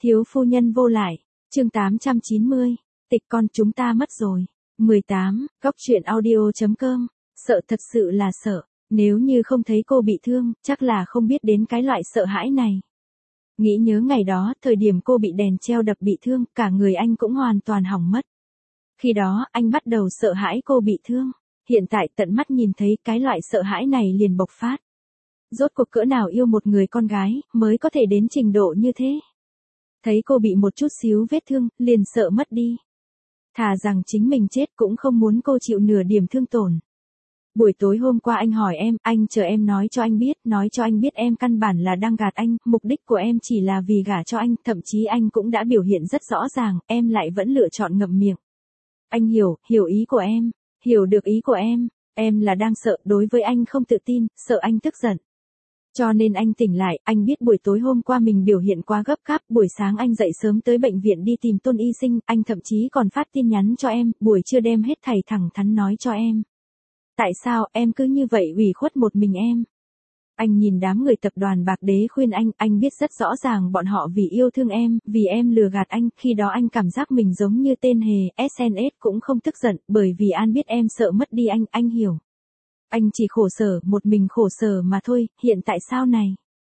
Thiếu phu nhân vô lại, chương 890, tịch con chúng ta mất rồi. 18, góc truyện audio.com, sợ thật sự là sợ, nếu như không thấy cô bị thương, chắc là không biết đến cái loại sợ hãi này. Nghĩ nhớ ngày đó, thời điểm cô bị đèn treo đập bị thương, cả người anh cũng hoàn toàn hỏng mất. Khi đó, anh bắt đầu sợ hãi cô bị thương, hiện tại tận mắt nhìn thấy cái loại sợ hãi này liền bộc phát. Rốt cuộc cỡ nào yêu một người con gái, mới có thể đến trình độ như thế. Thấy cô bị một chút xíu vết thương, liền sợ mất đi. Thà rằng chính mình chết cũng không muốn cô chịu nửa điểm thương tổn. Buổi tối hôm qua anh hỏi em, anh chờ em nói cho anh biết em căn bản là đang gạt anh, mục đích của em chỉ là vì gả cho anh, thậm chí anh cũng đã biểu hiện rất rõ ràng, em lại vẫn lựa chọn ngậm miệng. Anh hiểu ý của em, hiểu được ý của em là đang sợ, đối với anh không tự tin, sợ anh tức giận. Cho nên anh tỉnh lại, anh biết buổi tối hôm qua mình biểu hiện quá gấp gáp, buổi sáng anh dậy sớm tới bệnh viện đi tìm Tôn Y Sinh, anh thậm chí còn phát tin nhắn cho em, buổi trưa đem hết thảy thẳng thắn nói cho em. Tại sao em cứ như vậy ủy khuất một mình em? Anh nhìn đám người tập đoàn Bạc Đế khuyên anh biết rất rõ ràng bọn họ vì yêu thương em, vì em lừa gạt anh, khi đó anh cảm giác mình giống như tên hề, SNS cũng không tức giận, bởi vì An biết em sợ mất đi anh hiểu. Anh chỉ khổ sở, một mình khổ sở mà thôi, hiện tại sao này?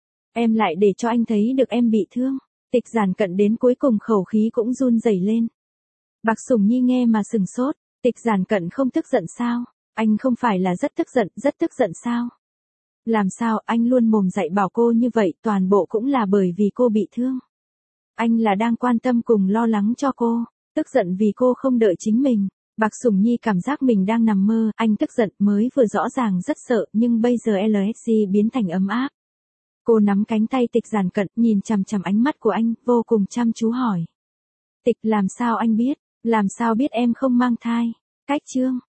Em lại để cho anh thấy được em bị thương. Tịch Giản Cận đến cuối cùng khẩu khí cũng run rẩy lên. Bạc Sủng Nhi nghe mà sừng sốt, Tịch Giản Cận không tức giận sao? Anh không phải là rất tức giận sao? Làm sao anh luôn mồm dạy bảo cô như vậy, toàn bộ cũng là bởi vì cô bị thương. Anh là đang quan tâm cùng lo lắng cho cô, tức giận vì cô không đợi chính mình. Bạc Sủng Nhi cảm giác mình đang nằm mơ, anh tức giận mới vừa rõ ràng rất sợ, nhưng bây giờ LSG biến thành ấm áp. Cô nắm cánh tay Tịch Giản Cận, nhìn chằm chằm ánh mắt của anh, vô cùng chăm chú hỏi. Tịch, làm sao anh biết em không mang thai? Cách chương